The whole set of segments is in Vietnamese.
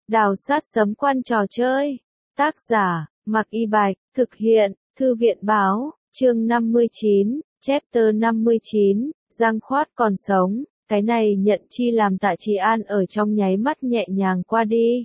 Đào sát sấm quan trò chơi. Tác giả, Mạc Y Bạch, thực hiện, Thư viện báo, chương 59, chapter 59, Giang Khoát còn sống, cái này nhận chi làm Tạ Trì An ở trong nháy mắt nhẹ nhàng qua đi.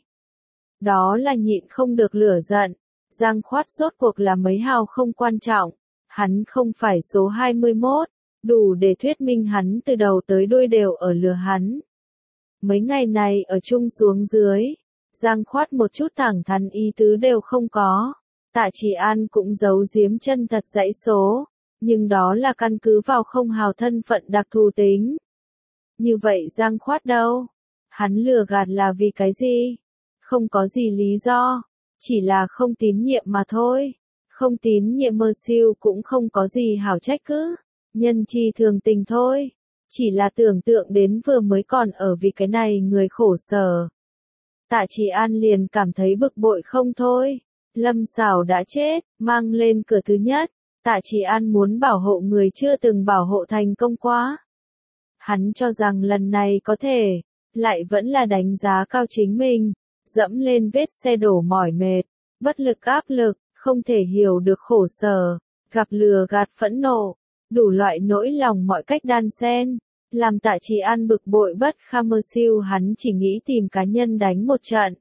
Đó là nhịn không được lửa giận, Giang Khoát rốt cuộc là mấy hào không quan trọng, hắn không phải số 21, đủ để thuyết minh hắn từ đầu tới đuôi đều ở lừa hắn. Mấy ngày này ở chung xuống dưới, Giang Khoát một chút thẳng thắn ý tứ đều không có. Tạ Trì An cũng giấu giếm chân thật dãy số, nhưng đó là căn cứ vào không hào thân phận đặc thù tính. Như vậy Giang Khoát đâu? Hắn lừa gạt là vì cái gì? Không có gì lý do, chỉ là không tín nhiệm mà thôi. Không tín nhiệm mơ siêu cũng không có gì hảo trách cứ, nhân chi thường tình thôi. Chỉ là tưởng tượng đến vừa mới còn ở vì cái này người khổ sở. Tạ Trì An liền cảm thấy bực bội không thôi. Lâm Sảo đã chết, mang lên cửa thứ nhất. Tạ Trì An muốn bảo hộ người chưa từng bảo hộ thành công quá. Hắn cho rằng lần này có thể, lại vẫn là đánh giá cao chính mình, dẫm lên vết xe đổ mỏi mệt, bất lực áp lực, không thể hiểu được khổ sở, gặp lừa gạt phẫn nộ, đủ loại nỗi lòng mọi cách đan xen, làm Tạ Trì An bực bội bất kham mơ siêu. Hắn chỉ nghĩ tìm cá nhân đánh một trận.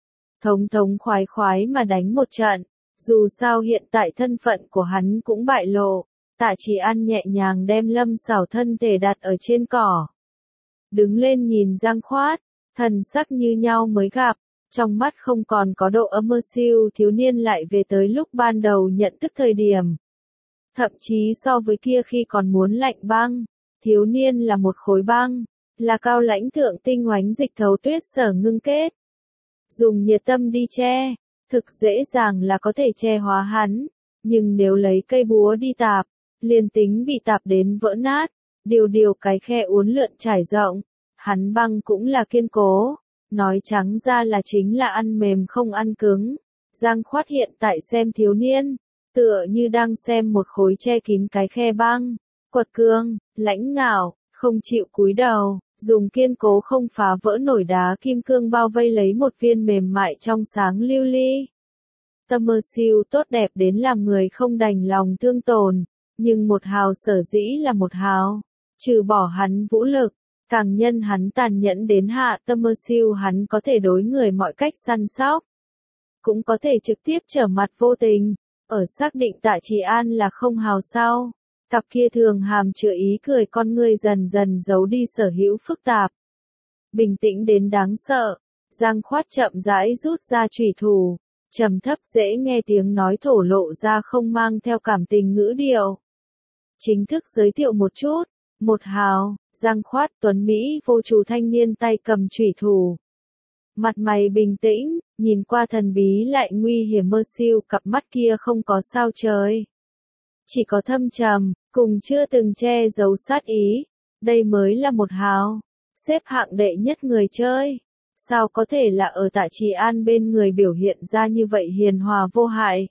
Thống khoái khoái mà đánh một trận, dù sao hiện tại thân phận của hắn cũng bại lộ. Tạ Trì An nhẹ nhàng đem Lâm Sảo thân thể đặt ở trên cỏ. Đứng lên nhìn Giang Khoát, thần sắc như nhau mới gặp, trong mắt không còn có độ ấm mơ siêu. Thiếu niên lại về tới lúc ban đầu nhận thức thời điểm. Thậm chí so với kia khi còn muốn lạnh băng, thiếu niên là một khối băng, là cao lãnh thượng tinh oánh dịch thấu tuyết sở ngưng kết. Dùng nhiệt tâm đi che, thực dễ dàng là có thể che hóa hắn, nhưng nếu lấy cây búa đi tạp, liền tính bị tạp đến vỡ nát, điều cái khe uốn lượn trải rộng, hắn băng cũng là kiên cố, nói trắng ra là chính là ăn mềm không ăn cứng. Giang Khoát hiện tại xem thiếu niên, tựa như đang xem một khối che kín cái khe băng, quật cường, lãnh ngạo, không chịu cúi đầu, dùng kiên cố không phá vỡ nổi đá kim cương bao vây lấy một viên mềm mại trong sáng lưu ly. Tâm mơ siêu tốt đẹp đến làm người không đành lòng thương tổn, nhưng một hào sở dĩ là một hào, trừ bỏ hắn vũ lực, càng nhân hắn tàn nhẫn đến hạ tâm mơ siêu. Hắn có thể đối người mọi cách săn sóc, cũng có thể trực tiếp trở mặt vô tình. Ở xác định Tạ Trì An là không hào sau, cặp kia thường hàm chứa ý cười con ngươi dần dần giấu đi sở hữu phức tạp. Bình tĩnh đến đáng sợ, Giang Khoát chậm rãi rút ra chủy thủ, trầm thấp dễ nghe tiếng nói thổ lộ ra không mang theo cảm tình ngữ điệu. Chính thức giới thiệu một chút, một hào, Giang Khoát tuấn Mỹ vô chủ thanh niên tay cầm chủy thủ. Mặt mày bình tĩnh, nhìn qua thần bí lại nguy hiểm mơ siêu, cặp mắt kia không có sao trời. Chỉ có thâm trầm, cùng chưa từng che giấu sát ý. Đây mới là một hào, xếp hạng đệ nhất người chơi. Sao có thể là ở Tạ Trì An bên người biểu hiện ra như vậy hiền hòa vô hại?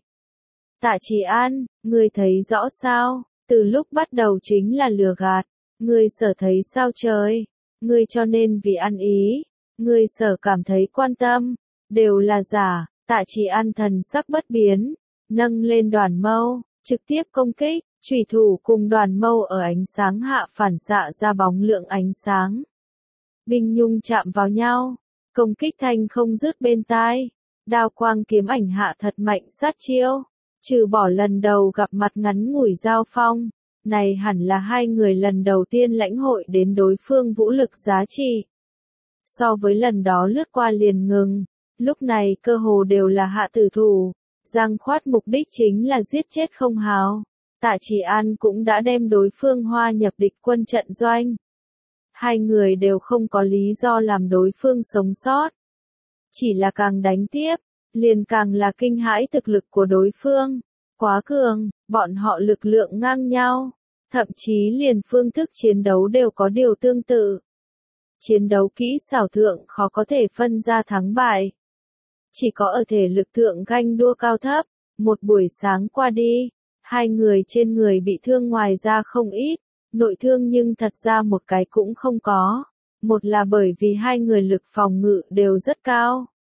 Tạ Trì An, ngươi thấy rõ sao? Từ lúc bắt đầu chính là lừa gạt. Ngươi sở thấy sao trời? Ngươi cho nên vì ăn ý, ngươi sở cảm thấy quan tâm, đều là giả. Tạ Trì An thần sắc bất biến, nâng lên đoàn mâu, trực tiếp công kích, chủy thủ cùng đoàn mâu ở ánh sáng hạ phản xạ ra bóng lượng ánh sáng. Binh nhung chạm vào nhau, công kích thanh không dứt bên tai, đao quang kiếm ảnh hạ thật mạnh sát chiêu, trừ bỏ lần đầu gặp mặt ngắn ngủi giao phong, này hẳn là hai người lần đầu tiên lãnh hội đến đối phương vũ lực giá trị. So với lần đó lướt qua liền ngừng, lúc này cơ hồ đều là hạ tử thủ. Giang Khoát mục đích chính là giết chết không hào. Tạ Trì An cũng đã đem đối phương hoa nhập địch quân trận doanh. Hai người đều không có lý do làm đối phương sống sót. Chỉ là càng đánh tiếp, liền càng là kinh hãi thực lực của đối phương. Quá cường, bọn họ lực lượng ngang nhau. Thậm chí liền phương thức chiến đấu đều có điều tương tự. Chiến đấu kỹ xảo thượng khó có thể phân ra thắng bại. Chỉ có ở thể lực thượng ganh đua cao thấp. Một buổi sáng qua đi, hai người trên người bị thương ngoài ra không ít, nội thương nhưng thật ra một cái cũng không có. Một là bởi vì hai người lực phòng ngự đều rất cao.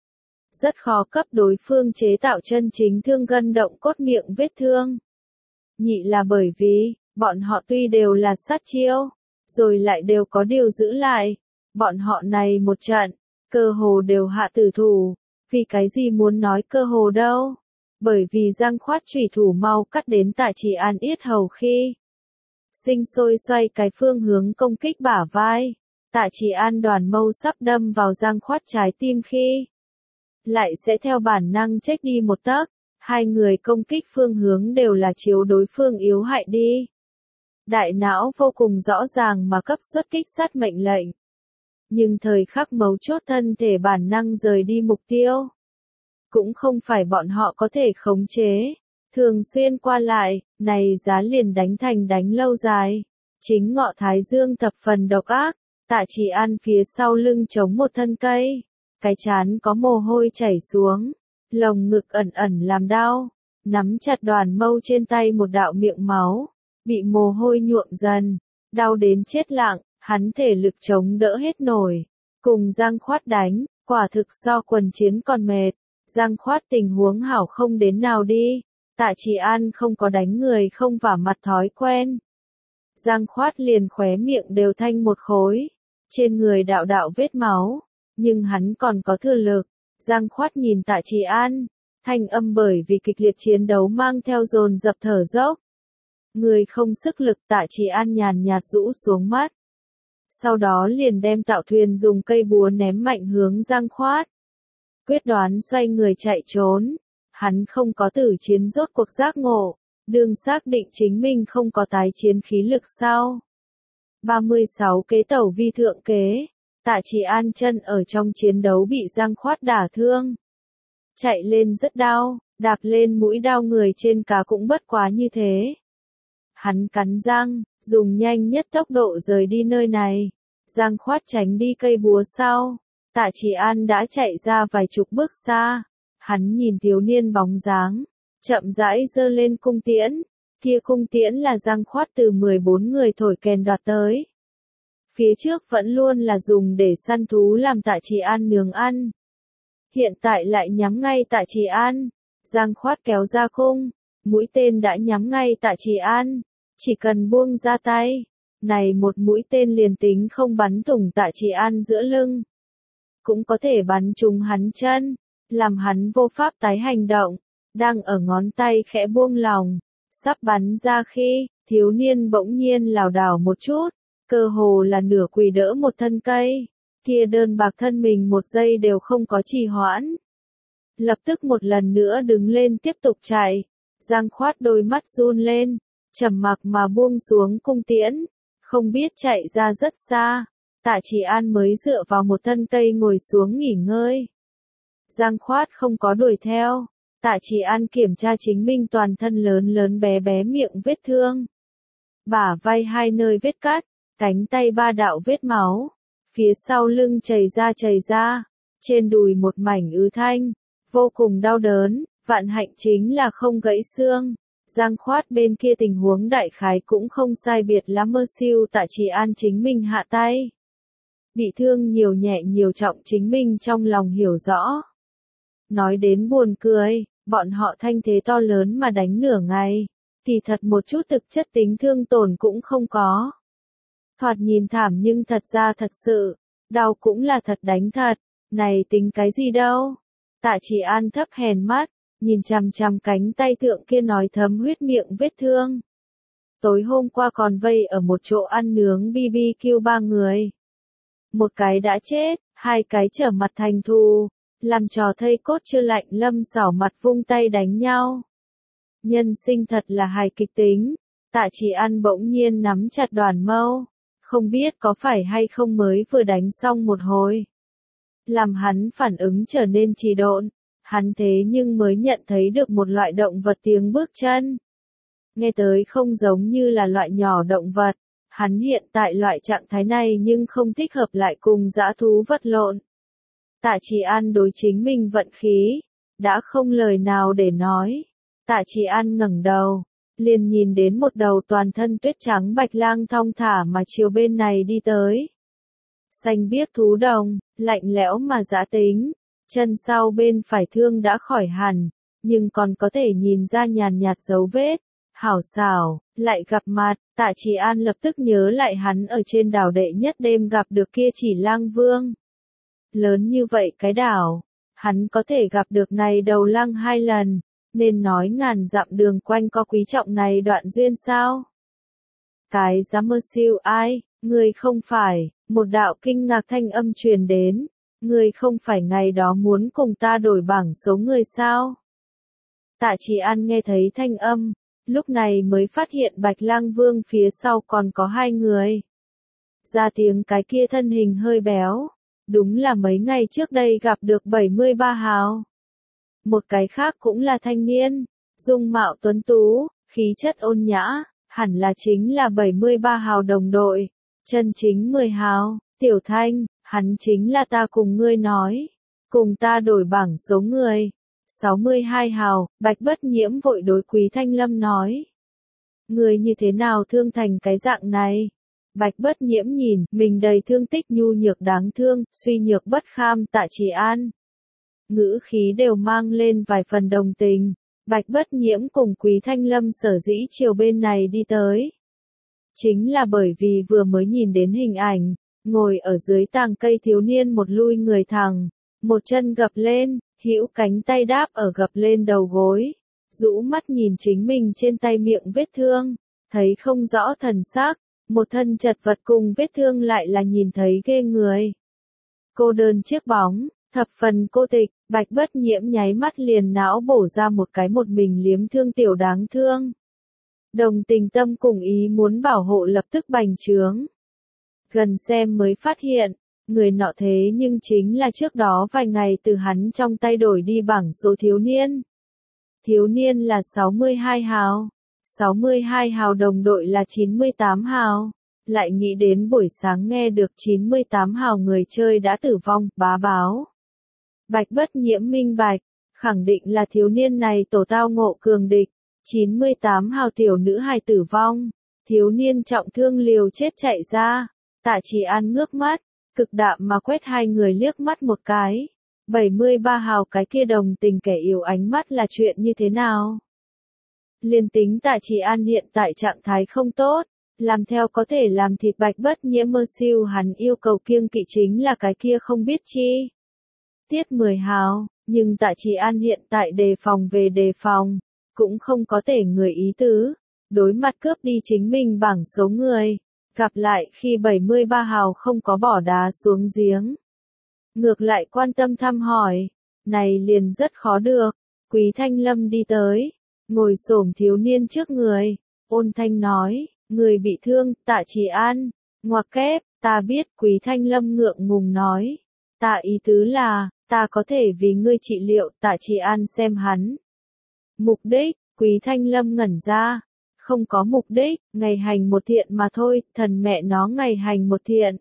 rất khó cấp đối phương chế tạo chân chính thương gân động cốt miệng vết thương. Nhị là bởi vì, bọn họ tuy đều là sát chiêu, rồi lại đều có điều giữ lại. Bọn họ này một trận, cơ hồ đều hạ tử thủ. Vì cái gì muốn nói cơ hồ đâu? Bởi vì Giang Khoát chủy thủ mau cắt đến Tạ Chỉ An yết hầu khi sinh sôi xoay cái phương hướng công kích bả vai. Tạ Chỉ An đoàn mâu sắp đâm vào Giang Khoát trái tim khi lại sẽ theo bản năng chếch đi một tấc. Hai người công kích phương hướng đều là chiếu đối phương yếu hại đi. Đại não vô cùng rõ ràng mà cấp xuất kích sát mệnh lệnh. Nhưng thời khắc mấu chốt thân thể bản năng rời đi mục tiêu. Cũng không phải bọn họ có thể khống chế. Thường xuyên qua lại, này giá liền đánh thành đánh lâu dài. Chính ngọ thái dương thập phần độc ác, Tạ Chỉ An phía sau lưng chống một thân cây. Cái trán có mồ hôi chảy xuống, lồng ngực ẩn ẩn làm đau, nắm chặt đoàn mâu trên tay một đạo miệng máu, bị mồ hôi nhuộm dần, đau đến chết lặng, hắn thể lực chống đỡ hết nổi. Cùng Giang Khoát đánh, quả thực so quần chiến còn mệt. Giang Khoát tình huống hảo không đến nào đi, Tạ Chỉ An không có đánh người không vả mặt thói quen. Giang Khoát liền khóe miệng đều thanh một khối, trên người đạo đạo vết máu, nhưng hắn còn có thừa lực. Giang Khoát nhìn Tạ Chỉ An, thanh âm bởi vì kịch liệt chiến đấu mang theo dồn dập thở dốc. Người không sức lực, Tạ Chỉ An nhàn nhạt rũ xuống mắt. Sau đó liền đem Tạo Thuyền dùng cây búa ném mạnh hướng Giang Khoát. Quyết đoán xoay người chạy trốn. Hắn không có tử chiến rốt cuộc giác ngộ, đương xác định chính mình không có tái chiến khí lực sau. 36 kế tẩu vi thượng kế. Tạ Chỉ An chân ở trong chiến đấu bị Giang Khoát đả thương. Chạy lên rất đau, đạp lên mũi đau người trên cá cũng bất quá như thế. Hắn cắn răng, dùng nhanh nhất tốc độ rời đi nơi này. Giang Khoát tránh đi cây búa sau. Tạ Chỉ An đã chạy ra vài chục bước xa. Hắn nhìn thiếu niên bóng dáng, chậm rãi giơ lên cung tiễn. Kia cung tiễn là Giang Khoát từ 14 người thổi kèn đoạt tới. Phía trước vẫn luôn là dùng để săn thú làm Tạ Chỉ An nướng ăn. Hiện tại lại nhắm ngay Tạ Chỉ An. Giang Khoát kéo ra cung, mũi tên đã nhắm ngay Tạ Chỉ An. Chỉ cần buông ra tay, này một mũi tên liền tính không bắn thủng Tạ Chỉ An giữa lưng. Cũng có thể bắn trúng hắn chân, làm hắn vô pháp tái hành động. Đang ở ngón tay khẽ buông lỏng, sắp bắn ra khi, thiếu niên bỗng nhiên lảo đảo một chút. Cơ hồ là nửa quỳ đỡ một thân cây, kia đơn bạc thân mình một giây đều không có trì hoãn. Lập tức một lần nữa đứng lên tiếp tục chạy, Giang Khoát đôi mắt run lên, trầm mặc mà buông xuống cung tiễn, không biết chạy ra rất xa, Tạ Chỉ An mới dựa vào một thân cây ngồi xuống nghỉ ngơi. Giang Khoát không có đuổi theo, Tạ Chỉ An kiểm tra chính mình toàn thân lớn lớn bé bé miệng vết thương. Bả vai hai nơi vết cắt. Cánh tay ba đạo vết máu, phía sau lưng chảy ra, trên đùi một mảnh ứ thanh, vô cùng đau đớn, vạn hạnh chính là không gãy xương. Giang Khoát bên kia tình huống đại khái cũng không sai biệt lắm, mơ siêu Tạ Chỉ An chính mình hạ tay. Bị thương nhiều nhẹ nhiều trọng chính mình trong lòng hiểu rõ. Nói đến buồn cười, bọn họ thanh thế to lớn mà đánh nửa ngày, thì thật một chút thực chất tính thương tổn cũng không có. Thoạt nhìn thảm nhưng thật ra thật sự, đau cũng là thật đánh thật, này tính cái gì đâu. Tạ Chỉ An thấp hèn mắt, nhìn chằm chằm cánh tay thượng kia nói thấm huyết miệng vết thương. Tối hôm qua còn vây ở một chỗ ăn nướng BBQ 3 người. Một cái đã chết, hai cái trở mặt thành thù, làm trò thây cốt chưa lạnh Lâm xảo mặt vung tay đánh nhau. Nhân sinh thật là hài kịch tính, Tạ Chỉ An bỗng nhiên nắm chặt đoàn mâu. Không biết có phải hay không mới vừa đánh xong một hồi. Làm hắn phản ứng trở nên trì độn, hắn thế nhưng mới nhận thấy được một loại động vật tiếng bước chân. Nghe tới không giống như là loại nhỏ động vật, hắn hiện tại loại trạng thái này nhưng không thích hợp lại cùng dã thú vật lộn. Tạ Chỉ An đối chính mình vận khí, đã không lời nào để nói. Tạ Chỉ An ngẩng đầu, liền nhìn đến một đầu toàn thân tuyết trắng bạch lang thong thả mà chiều bên này đi tới. Xanh biếc thú đồng, lạnh lẽo mà dã tính, Chân sau bên phải thương đã khỏi hẳn, nhưng còn có thể nhìn ra nhàn nhạt dấu vết. Hảo xảo, lại gặp mặt, Tạ Trì An lập tức nhớ lại hắn ở trên đảo đệ nhất đêm gặp được kia Chỉ Lang Vương. Lớn như vậy cái đảo, hắn có thể gặp được này đầu lăng 2 lần, nên nói ngàn dặm đường quanh có quý trọng này đoạn duyên sao? Cái giá mơ siêu ai, người không phải, một đạo kinh ngạc thanh âm truyền đến, người không phải ngày đó muốn cùng ta đổi bảng số người sao? Tạ Trì An nghe thấy thanh âm, lúc này mới phát hiện Bạch Lang Vương phía sau còn có 2 người. Ra tiếng cái kia thân hình hơi béo, đúng là mấy ngày trước đây gặp được 73 hào. Một cái khác cũng là thanh niên, dung mạo tuấn tú, khí chất ôn nhã, hẳn là chính là 73 hào đồng đội, chân chính 10 hào, Tiểu Thanh, hắn chính là ta cùng ngươi nói, cùng ta đổi bảng số người. 62 hào, Bạch Bất Nhiễm vội đối Quý Thanh Lâm nói. Người như thế nào thương thành cái dạng này? Bạch Bất Nhiễm nhìn, mình đầy thương tích nhu nhược đáng thương, suy nhược bất kham Tạ Trì An. Ngữ khí đều mang lên vài phần đồng tình. Bạch Bất Nhiễm cùng Quý Thanh Lâm sở dĩ chiều bên này đi tới. Chính là bởi vì vừa mới nhìn đến hình ảnh, ngồi ở dưới tàng cây thiếu niên một lui người thẳng, một chân gập lên, hữu cánh tay đáp ở gập lên đầu gối, rũ mắt nhìn chính mình trên tay miệng vết thương, thấy không rõ thần sắc, một thân chật vật cùng vết thương lại là nhìn thấy ghê người. Cô đơn chiếc bóng, thập phần cô tịch, Bạch Bất Nhiễm nháy mắt liền não bổ ra một cái một mình liếm thương tiểu đáng thương. Đồng tình tâm cùng ý muốn bảo hộ lập tức bành trướng. Gần xem mới phát hiện, người nọ thế nhưng chính là trước đó vài ngày từ hắn trong tay đổi đi bảng số thiếu niên. Thiếu niên là 62 hào, 62 hào đồng đội là 98 hào. Lại nghĩ đến buổi sáng nghe được 98 hào người chơi đã tử vong, bá báo. Bạch Bất Nhiễm minh bạch, khẳng định là thiếu niên này tổ tao ngộ cường địch. 98 hào tiểu nữ hài tử vong, thiếu niên trọng thương liều chết chạy ra. Tạ Trì An ngước mắt, cực đạm mà quét 2 người liếc mắt một cái. 73 hào cái kia đồng tình kẻ yếu ánh mắt là chuyện như thế nào? Liên tính Tạ Trì An hiện tại trạng thái không tốt, làm theo có thể làm thịt Bạch Bất Nhiễm mơ siêu hắn yêu cầu kiêng kỵ chính là cái kia không biết chi. Tiết 10 hào, nhưng Tạ Trì An hiện tại đề phòng về đề phòng, cũng không có thể người ý tứ, đối mặt cướp đi chính mình bảng số người, gặp lại khi 73 hào không có bỏ đá xuống giếng. Ngược lại quan tâm thăm hỏi, này liền rất khó được. Quý Thanh Lâm đi tới, ngồi xổm thiếu niên trước người, ôn thanh nói, người bị thương, Tạ Trì An, ngoặc kép, ta biết. Quý Thanh Lâm ngượng ngùng nói, ta ý tứ là, ta có thể vì ngươi trị liệu. Tạ Trì An xem hắn. Mục đích, Quý Thanh Lâm ngẩn ra, không có mục đích, ngày hành một thiện mà thôi, thần mẹ nó ngày hành một thiện.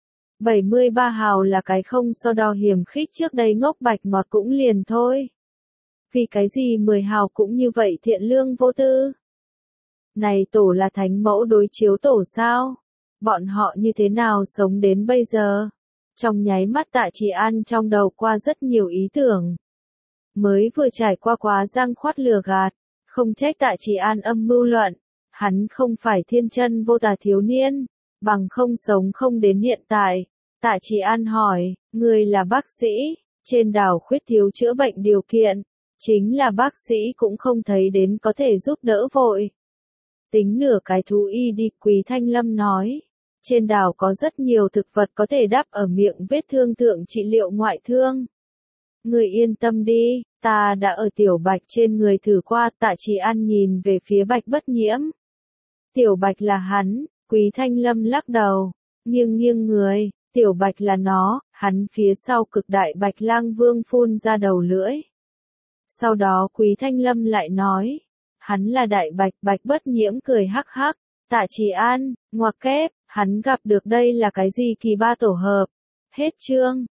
73 hào là cái không so đo hiểm khích trước đây ngốc bạch ngọt cũng liền thôi. Vì cái gì 10 hào cũng như vậy thiện lương vô tư. Này tổ là thánh mẫu đối chiếu tổ sao? Bọn họ như thế nào sống đến bây giờ? Trong nháy mắt Tạ Trì An trong đầu qua rất nhiều ý tưởng. Mới vừa trải qua quá giang khoát lừa gạt, không trách Tạ Trì An âm mưu luận. Hắn không phải thiên chân vô tà thiếu niên, bằng không sống không đến hiện tại. Tạ Trì An hỏi, người là bác sĩ, trên đảo khuyết thiếu chữa bệnh điều kiện, chính là bác sĩ cũng không thấy đến có thể giúp đỡ vội. Tính nửa cái thú y đi. Quý Thanh Lâm nói, trên đảo có rất nhiều thực vật có thể đắp ở miệng vết thương thượng trị liệu ngoại thương. Người yên tâm đi, ta đã ở Tiểu Bạch trên người thử qua. Tạ Trì An nhìn về phía Bạch Bất Nhiễm. Tiểu Bạch là hắn. Quý Thanh Lâm lắc đầu, nghiêng người, Tiểu Bạch là nó. Hắn phía sau cực đại Bạch Lang Vương phun ra đầu lưỡi. Sau đó Quý Thanh Lâm lại nói, hắn là đại Bạch. Bạch Bất Nhiễm cười hắc hắc, Tạ Trì An, ngoặc kép, hắn gặp được đây là cái gì kỳ ba tổ hợp. Hết chương.